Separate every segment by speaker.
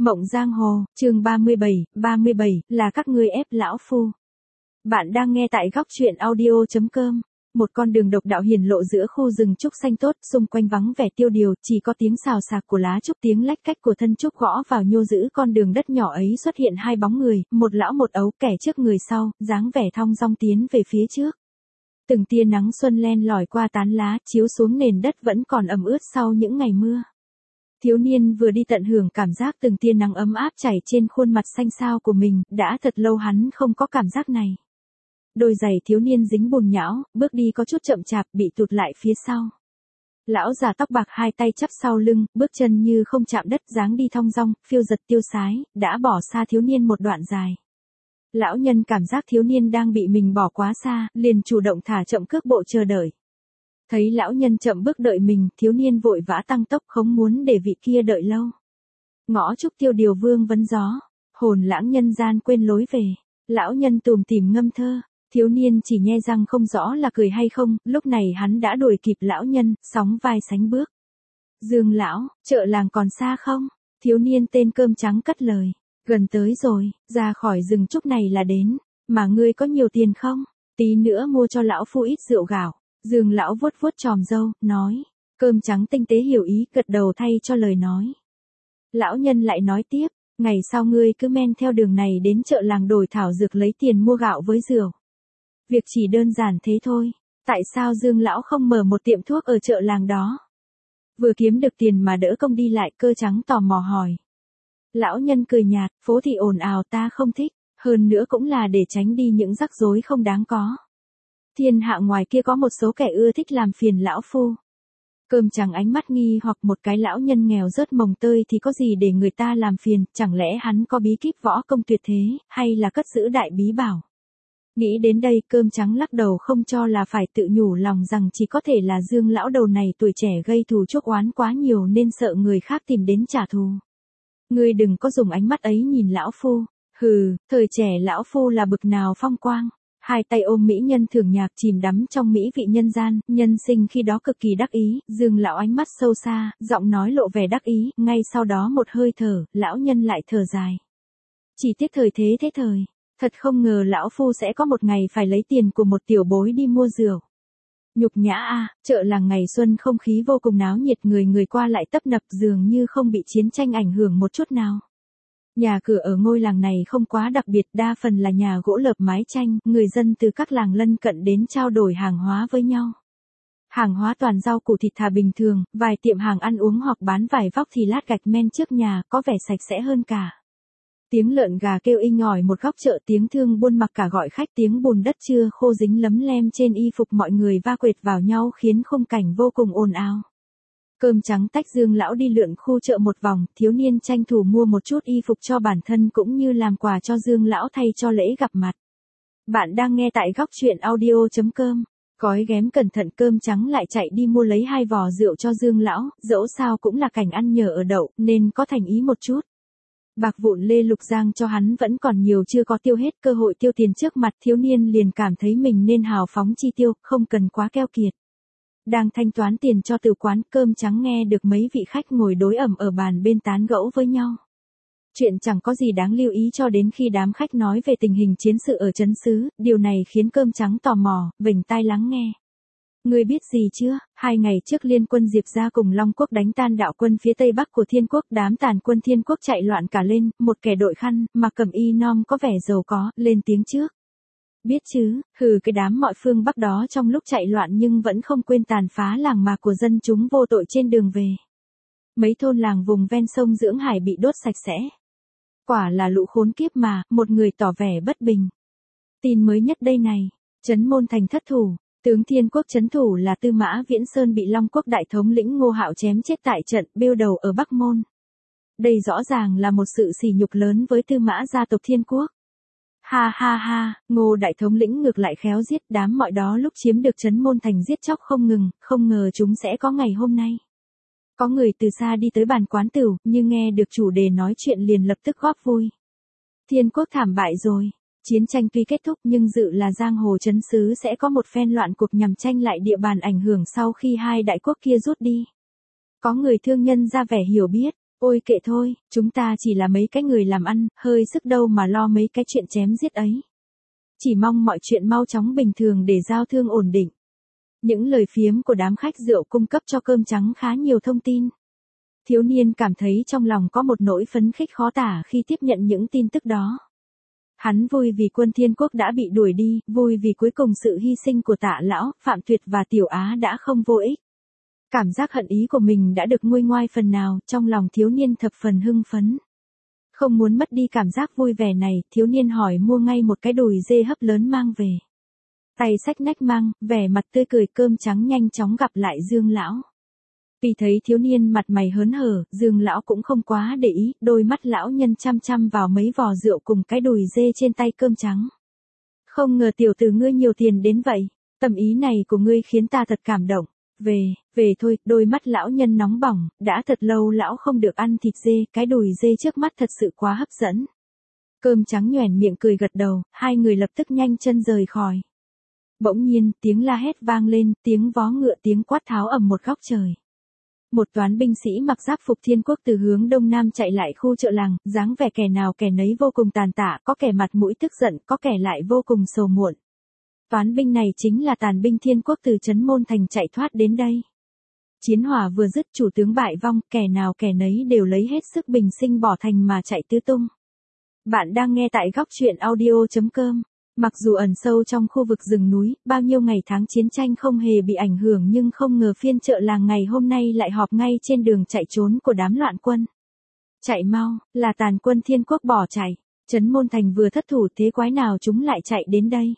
Speaker 1: Mộng Giang Hồ, chương 37, là các ngươi ép lão phu. Bạn đang nghe tại góc truyện audio.com. Một con đường độc đạo hiển lộ giữa khu rừng trúc xanh tốt, xung quanh vắng vẻ tiêu điều, chỉ có tiếng xào xạc của lá trúc, tiếng lách cách của thân trúc gõ vào nhô giữ con đường đất nhỏ ấy xuất hiện hai bóng người, một lão một ấu, kẻ trước người sau, dáng vẻ thong dong tiến về phía trước. Từng tia nắng xuân len lỏi qua tán lá, chiếu xuống nền đất vẫn còn ẩm ướt sau những ngày mưa. Thiếu niên vừa đi tận hưởng cảm giác từng tia nắng ấm áp chảy trên khuôn mặt xanh xao của mình, đã thật lâu hắn không có cảm giác này. Đôi giày thiếu niên dính bùn nhão, bước đi có chút chậm chạp, bị tụt lại phía sau. Lão già tóc bạc hai tay chắp sau lưng, bước chân như không chạm đất, dáng đi thong dong, phiêu giật tiêu sái, đã bỏ xa thiếu niên một đoạn dài. Lão nhân cảm giác thiếu niên đang bị mình bỏ quá xa, liền chủ động thả chậm cước bộ chờ đợi. Thấy lão nhân chậm bước đợi mình, thiếu niên vội vã tăng tốc, không muốn để vị kia đợi lâu. Ngõ trúc tiêu điều vương vấn gió, hồn lãng nhân gian quên lối về. Lão nhân tủm tỉm ngâm thơ, thiếu niên chỉ nhe răng không rõ là cười hay không, lúc này hắn đã đuổi kịp lão nhân, sóng vai sánh bước. Dương lão, chợ làng còn xa không? Thiếu niên tên Cơm Trắng cất lời. Gần tới rồi, ra khỏi rừng trúc này là đến, mà ngươi có nhiều tiền không? Tí nữa mua cho lão phu ít rượu gạo. Dương lão vuốt vuốt chòm râu, nói. Cơm Trắng tinh tế hiểu ý, gật đầu thay cho lời nói. Lão nhân lại nói tiếp, ngày sau ngươi cứ men theo đường này đến chợ làng đổi thảo dược lấy tiền mua gạo với rượu. Việc chỉ đơn giản thế thôi, tại sao Dương lão không mở một tiệm thuốc ở chợ làng đó? Vừa kiếm được tiền mà đỡ công đi lại, Cơ Trắng tò mò hỏi. Lão nhân cười nhạt, phố thì ồn ào ta không thích, hơn nữa cũng là để tránh đi những rắc rối không đáng có. Thiên hạ ngoài kia có một số kẻ ưa thích làm phiền lão phu. Cơm Trắng ánh mắt nghi hoặc, một cái lão nhân nghèo rớt mồng tơi thì có gì để người ta làm phiền, chẳng lẽ hắn có bí kíp võ công tuyệt thế, hay là cất giữ đại bí bảo. Nghĩ đến đây, Cơm Trắng lắc đầu không cho là phải, tự nhủ lòng rằng chỉ có thể là Dương lão đầu này tuổi trẻ gây thù chuốc oán quá nhiều nên sợ người khác tìm đến trả thù. Ngươi đừng có dùng ánh mắt ấy nhìn lão phu, hừ, thời trẻ lão phu là bực nào phong quang. Hai tay ôm mỹ nhân thưởng nhạc, chìm đắm trong mỹ vị nhân gian, nhân sinh khi đó cực kỳ đắc ý. Dương lão ánh mắt sâu xa, giọng nói lộ vẻ đắc ý, ngay sau đó một hơi thở, lão nhân lại thở dài. Chỉ tiếc thời thế thời, thật không ngờ lão phu sẽ có một ngày phải lấy tiền của một tiểu bối đi mua rượu. Nhục nhã a, chợ làng ngày xuân không khí vô cùng náo nhiệt, người qua lại tấp nập, dường như không bị chiến tranh ảnh hưởng một chút nào. Nhà cửa ở ngôi làng này không quá đặc biệt, đa phần là nhà gỗ lợp mái tranh, người dân từ các làng lân cận đến trao đổi hàng hóa với nhau. Hàng hóa toàn rau củ thịt thà bình thường, vài tiệm hàng ăn uống hoặc bán vải vóc thì lát gạch men trước nhà, có vẻ sạch sẽ hơn cả. Tiếng lợn gà kêu inh ỏi một góc chợ, tiếng thương buôn mặc cả gọi khách, tiếng bùn đất chưa khô dính lấm lem trên y phục mọi người va quệt vào nhau khiến khung cảnh vô cùng ồn ào. Cơm Trắng tách Dương lão đi lượn khu chợ một vòng, thiếu niên tranh thủ mua một chút y phục cho bản thân cũng như làm quà cho Dương lão thay cho lễ gặp mặt. Bạn đang nghe tại góc truyện audio.com. Gói ghém cẩn thận, Cơm Trắng lại chạy đi mua lấy 2 vò rượu cho Dương lão, dẫu sao cũng là cảnh ăn nhờ ở đậu, nên có thành ý một chút. Bạc vụn Lê Lục Giang cho hắn vẫn còn nhiều, chưa có tiêu hết, cơ hội tiêu tiền trước mặt thiếu niên liền cảm thấy mình nên hào phóng chi tiêu, không cần quá keo kiệt. Đang thanh toán tiền cho từ quán, Cơm Trắng nghe được mấy vị khách ngồi đối ẩm ở bàn bên tán gẫu với nhau. Chuyện chẳng có gì đáng lưu ý cho đến khi đám khách nói về tình hình chiến sự ở trấn xứ, điều này khiến Cơm Trắng tò mò, vểnh tai lắng nghe. Ngươi biết gì chưa, 2 ngày trước Liên quân Diệp gia cùng Long Quốc đánh tan đạo quân phía tây bắc của Thiên Quốc, đám tàn quân Thiên Quốc chạy loạn cả lên, một kẻ đội khăn, mà cầm y nom có vẻ giàu có, lên tiếng trước. Biết chứ, cái đám mọi phương Bắc đó trong lúc chạy loạn nhưng vẫn không quên tàn phá làng mạc của dân chúng vô tội trên đường về. Mấy thôn làng vùng ven sông Dưỡng Hải bị đốt sạch sẽ. Quả là lũ khốn kiếp mà, một người tỏ vẻ bất bình. Tin mới nhất đây này, Trấn Môn Thành thất thủ, tướng Thiên Quốc trấn thủ là Tư Mã Viễn Sơn bị Long Quốc đại thống lĩnh Ngô Hạo chém chết tại trận bêu đầu ở Bắc Môn. Đây rõ ràng là một sự sỉ nhục lớn với Tư Mã gia tộc Thiên Quốc. Ha ha ha, Ngô đại thống lĩnh ngược lại khéo giết, đám mọi đó lúc chiếm được Trấn Môn Thành giết chóc không ngừng, không ngờ chúng sẽ có ngày hôm nay. Có người từ xa đi tới bàn quán tửu, nhưng nghe được chủ đề nói chuyện liền lập tức góp vui. Thiên Quốc thảm bại rồi. Chiến tranh tuy kết thúc nhưng dự là giang hồ trấn xứ sẽ có một phen loạn cuộc nhằm tranh lại địa bàn ảnh hưởng sau khi 2 đại quốc kia rút đi. Có người thương nhân ra vẻ hiểu biết, Ôi kệ thôi, chúng ta chỉ là mấy cái người làm ăn, hơi sức đâu mà lo mấy cái chuyện chém giết ấy. Chỉ mong mọi chuyện mau chóng bình thường để giao thương ổn định. Những lời phiếm của đám khách rượu cung cấp cho cơm trắng khá nhiều thông tin. Thiếu niên cảm thấy trong lòng có một nỗi phấn khích khó tả khi tiếp nhận những tin tức đó. Hắn vui vì quân Thiên Quốc đã bị đuổi đi, vui vì cuối cùng sự hy sinh của Tạ lão, Phạm Tuyệt và Tiểu Á đã không vô ích. Cảm giác hận ý của mình đã được nguôi ngoai phần nào, trong lòng thiếu niên thập phần hưng phấn. Không muốn mất đi cảm giác vui vẻ này, thiếu niên hỏi mua ngay một cái đùi dê hấp lớn mang về. Tay xách nách mang, vẻ mặt tươi cười cơm trắng nhanh chóng gặp lại Dương lão. Vì thấy thiếu niên mặt mày hớn hở, Dương lão cũng không quá để ý, đôi mắt lão nhân chăm chăm vào mấy vò rượu cùng cái đùi dê trên tay cơm trắng. Không ngờ tiểu tử ngươi nhiều tiền đến vậy, tâm ý này của ngươi khiến ta thật cảm động. Về thôi, đôi mắt lão nhân nóng bỏng, đã thật lâu lão không được ăn thịt dê, cái đùi dê trước mắt thật sự quá hấp dẫn. Cơm trắng nhoẻn miệng cười gật đầu, hai người lập tức nhanh chân rời khỏi. Bỗng nhiên, tiếng la hét vang lên, tiếng vó ngựa tiếng quát tháo ầm một góc trời. Một toán binh sĩ mặc giáp phục Thiên Quốc từ hướng đông nam chạy lại khu chợ làng, dáng vẻ kẻ nào kẻ nấy vô cùng tàn tạ, có kẻ mặt mũi tức giận, có kẻ lại vô cùng sầu muộn. Toán binh này chính là tàn binh Thiên Quốc từ trấn Môn Thành chạy thoát đến đây. Chiến hỏa vừa dứt, chủ tướng bại vong, kẻ nào kẻ nấy đều lấy hết sức bình sinh bỏ thành mà chạy tứ tung. Bạn đang nghe tại góc truyện audio.com. Mặc dù ẩn sâu trong khu vực rừng núi, bao nhiêu ngày tháng chiến tranh không hề bị ảnh hưởng, nhưng không ngờ phiên chợ làng ngày hôm nay lại họp ngay trên đường chạy trốn của đám loạn quân. Chạy mau, là tàn quân Thiên Quốc bỏ chạy. Trấn Môn Thành vừa thất thủ, thế quái nào chúng lại chạy đến đây?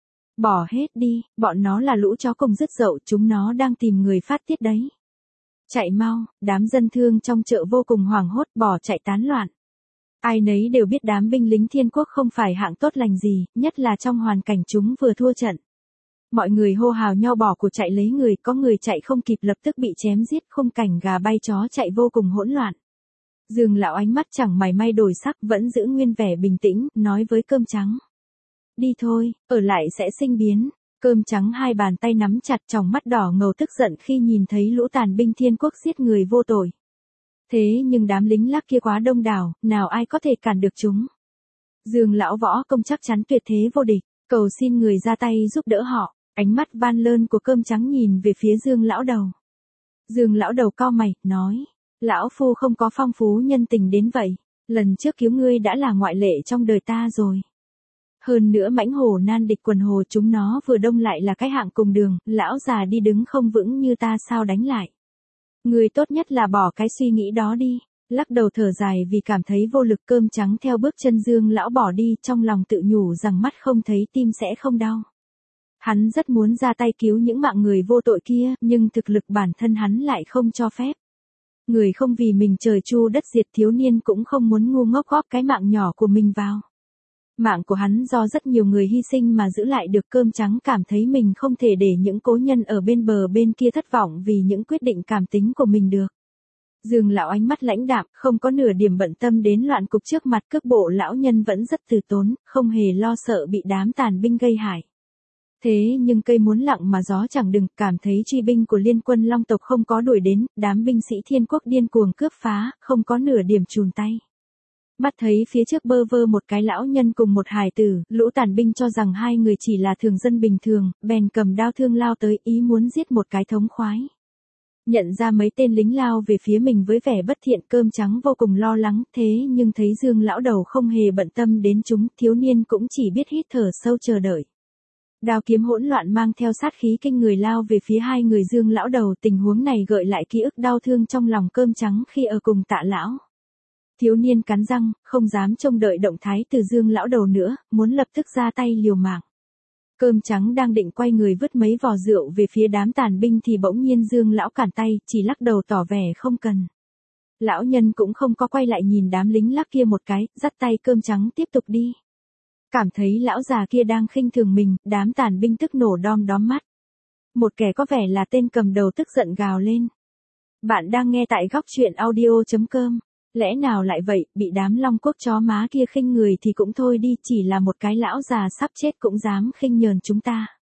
Speaker 1: Bỏ hết đi, bọn nó là lũ chó cùng dứt dậu, chúng nó đang tìm người phát tiết đấy. Chạy mau, đám dân thương trong chợ vô cùng hoảng hốt, bỏ chạy tán loạn. Ai nấy đều biết đám binh lính Thiên Quốc không phải hạng tốt lành gì, nhất là trong hoàn cảnh chúng vừa thua trận. Mọi người hô hào nhau bỏ cuộc chạy lấy người, có người chạy không kịp lập tức bị chém giết, khung cảnh gà bay chó chạy vô cùng hỗn loạn. Dương lão ánh mắt chẳng mảy may đổi sắc, vẫn giữ nguyên vẻ bình tĩnh, nói với cơm trắng. Đi thôi, ở lại sẽ sinh biến. Cơm trắng hai bàn tay nắm chặt, tròng mắt đỏ ngầu tức giận khi nhìn thấy lũ tàn binh Thiên Quốc giết người vô tội. Thế nhưng đám lính lác kia quá đông đảo, nào ai có thể cản được chúng. Dương lão võ công chắc chắn tuyệt thế vô địch, cầu xin người ra tay giúp đỡ họ. Ánh mắt van lơn của cơm trắng nhìn về phía Dương lão đầu. Dương lão đầu cau mày, nói, lão phu không có phong phú nhân tình đến vậy, lần trước cứu ngươi đã là ngoại lệ trong đời ta rồi. Hơn nữa mãnh hổ nan địch quần hồ, chúng nó vừa đông lại là cái hạng cùng đường, lão già đi đứng không vững như ta sao đánh lại. Người tốt nhất là bỏ cái suy nghĩ đó đi. Lắc đầu thở dài vì cảm thấy vô lực, cơm trắng theo bước chân Dương lão bỏ đi, trong lòng tự nhủ rằng mắt không thấy tim sẽ không đau. Hắn rất muốn ra tay cứu những mạng người vô tội kia, nhưng thực lực bản thân hắn lại không cho phép. Người không vì mình trời chu đất diệt, thiếu niên cũng không muốn ngu ngốc góp cái mạng nhỏ của mình vào. Mạng của hắn do rất nhiều người hy sinh mà giữ lại được, cơm trắng cảm thấy mình không thể để những cố nhân ở bên bờ bên kia thất vọng vì những quyết định cảm tính của mình được. Dương lão ánh mắt lãnh đạm, không có nửa điểm bận tâm đến loạn cục trước mặt, cước bộ lão nhân vẫn rất từ tốn, không hề lo sợ bị đám tàn binh gây hại. Thế nhưng cây muốn lặng mà gió chẳng đừng, cảm thấy truy binh của liên quân Long tộc không có đuổi đến, đám binh sĩ Thiên Quốc điên cuồng cướp phá, không có nửa điểm chùn tay. Mắt thấy phía trước bơ vơ một cái lão nhân cùng một hài tử, lũ tàn binh cho rằng hai người chỉ là thường dân bình thường, bèn cầm đao thương lao tới, ý muốn giết một cái thống khoái. Nhận ra mấy tên lính lao về phía mình với vẻ bất thiện, cơm trắng vô cùng lo lắng, thế nhưng thấy Dương lão đầu không hề bận tâm đến chúng, thiếu niên cũng chỉ biết hít thở sâu chờ đợi. Đao kiếm hỗn loạn mang theo sát khí kinh người lao về phía hai người Dương lão đầu, tình huống này gợi lại ký ức đau thương trong lòng cơm trắng khi ở cùng Tạ lão. Thiếu niên cắn răng, không dám trông đợi động thái từ Dương lão đầu nữa, muốn lập tức ra tay liều mạng. Cơm trắng đang định quay người vứt mấy vò rượu về phía đám tàn binh thì bỗng nhiên Dương lão cản tay, chỉ lắc đầu tỏ vẻ không cần. Lão nhân cũng không có quay lại nhìn đám lính lác kia một cái, dắt tay cơm trắng tiếp tục đi. Cảm thấy lão già kia đang khinh thường mình, đám tàn binh tức nổ đom đóm mắt. Một kẻ có vẻ là tên cầm đầu tức giận gào lên. Bạn đang nghe tại góc truyện audio.com. Lẽ nào lại vậy, bị đám Long Quốc chó má kia khinh người thì cũng thôi đi, chỉ là một cái lão già sắp chết cũng dám khinh nhờn chúng ta.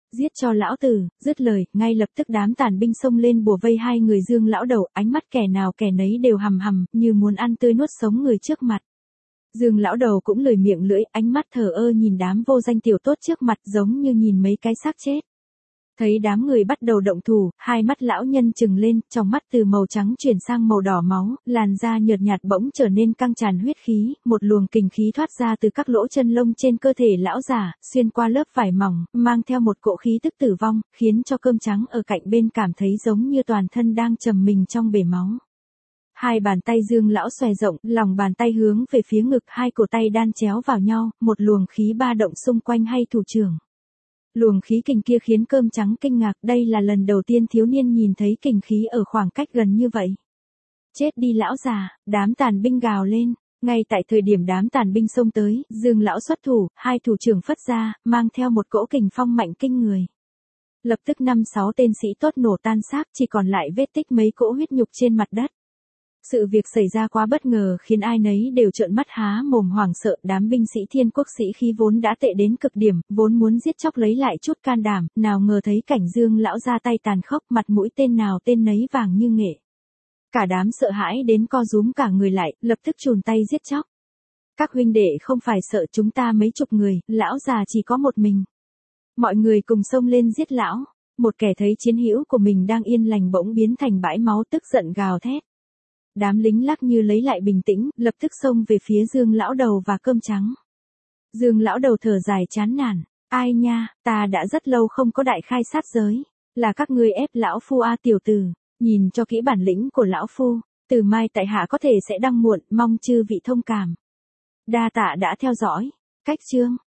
Speaker 1: Giết cho lão tử, dứt lời, ngay lập tức đám tàn binh xông lên bùa vây hai người Dương lão đầu, ánh mắt kẻ nào kẻ nấy đều hằm hằm, như muốn ăn tươi nuốt sống người trước mặt. Dương lão đầu cũng lười miệng lưỡi, ánh mắt thờ ơ nhìn đám vô danh tiểu tốt trước mặt giống như nhìn mấy cái xác chết. Thấy đám người bắt đầu động thủ, hai mắt lão nhân trừng lên, trong mắt từ màu trắng chuyển sang màu đỏ máu, làn da nhợt nhạt bỗng trở nên căng tràn huyết khí, một luồng kình khí thoát ra từ các lỗ chân lông trên cơ thể lão già, xuyên qua lớp vải mỏng, mang theo một cỗ khí tức tử vong, khiến cho cơm trắng ở cạnh bên cảm thấy giống như toàn thân đang trầm mình trong bể máu. Hai bàn tay Dương lão xòe rộng, lòng bàn tay hướng về phía ngực, hai cổ tay đan chéo vào nhau, một luồng khí ba động xung quanh hai thủ trưởng. Luồng khí kình kia khiến cơm trắng kinh ngạc, đây là lần đầu tiên thiếu niên nhìn thấy kình khí ở khoảng cách gần như vậy. Chết đi lão già, đám tàn binh gào lên. Ngay tại thời điểm đám tàn binh xông tới, Dương lão xuất thủ, hai thủ trưởng phất ra, mang theo một cỗ kình phong mạnh kinh người. Lập tức 5-6 tên sĩ tốt nổ tan xác, chỉ còn lại vết tích mấy cỗ huyết nhục trên mặt đất. Sự việc xảy ra quá bất ngờ khiến ai nấy đều trợn mắt há mồm hoảng sợ, đám binh sĩ Thiên Quốc sĩ khí vốn đã tệ đến cực điểm, vốn muốn giết chóc lấy lại chút can đảm, nào ngờ thấy cảnh Dương lão ra tay tàn khốc, mặt mũi tên nào tên nấy vàng như nghệ. Cả đám sợ hãi đến co rúm cả người lại, lập tức chùn tay giết chóc. Các huynh đệ không phải sợ, chúng ta mấy chục người, lão già chỉ có một mình. Mọi người cùng xông lên giết lão. Một kẻ thấy chiến hữu của mình đang yên lành bỗng biến thành bãi máu, tức giận gào thét. Đám lính lắc như lấy lại bình tĩnh, lập tức xông về phía Dương lão đầu và cơm trắng. Dương lão đầu thở dài chán nản, ai nha, ta đã rất lâu không có đại khai sát giới, là các ngươi ép lão phu a tiểu tử, nhìn cho kỹ bản lĩnh của lão phu, từ mai tại hạ có thể sẽ đăng muộn, mong chư vị thông cảm. Đa tạ đã theo dõi, cách chương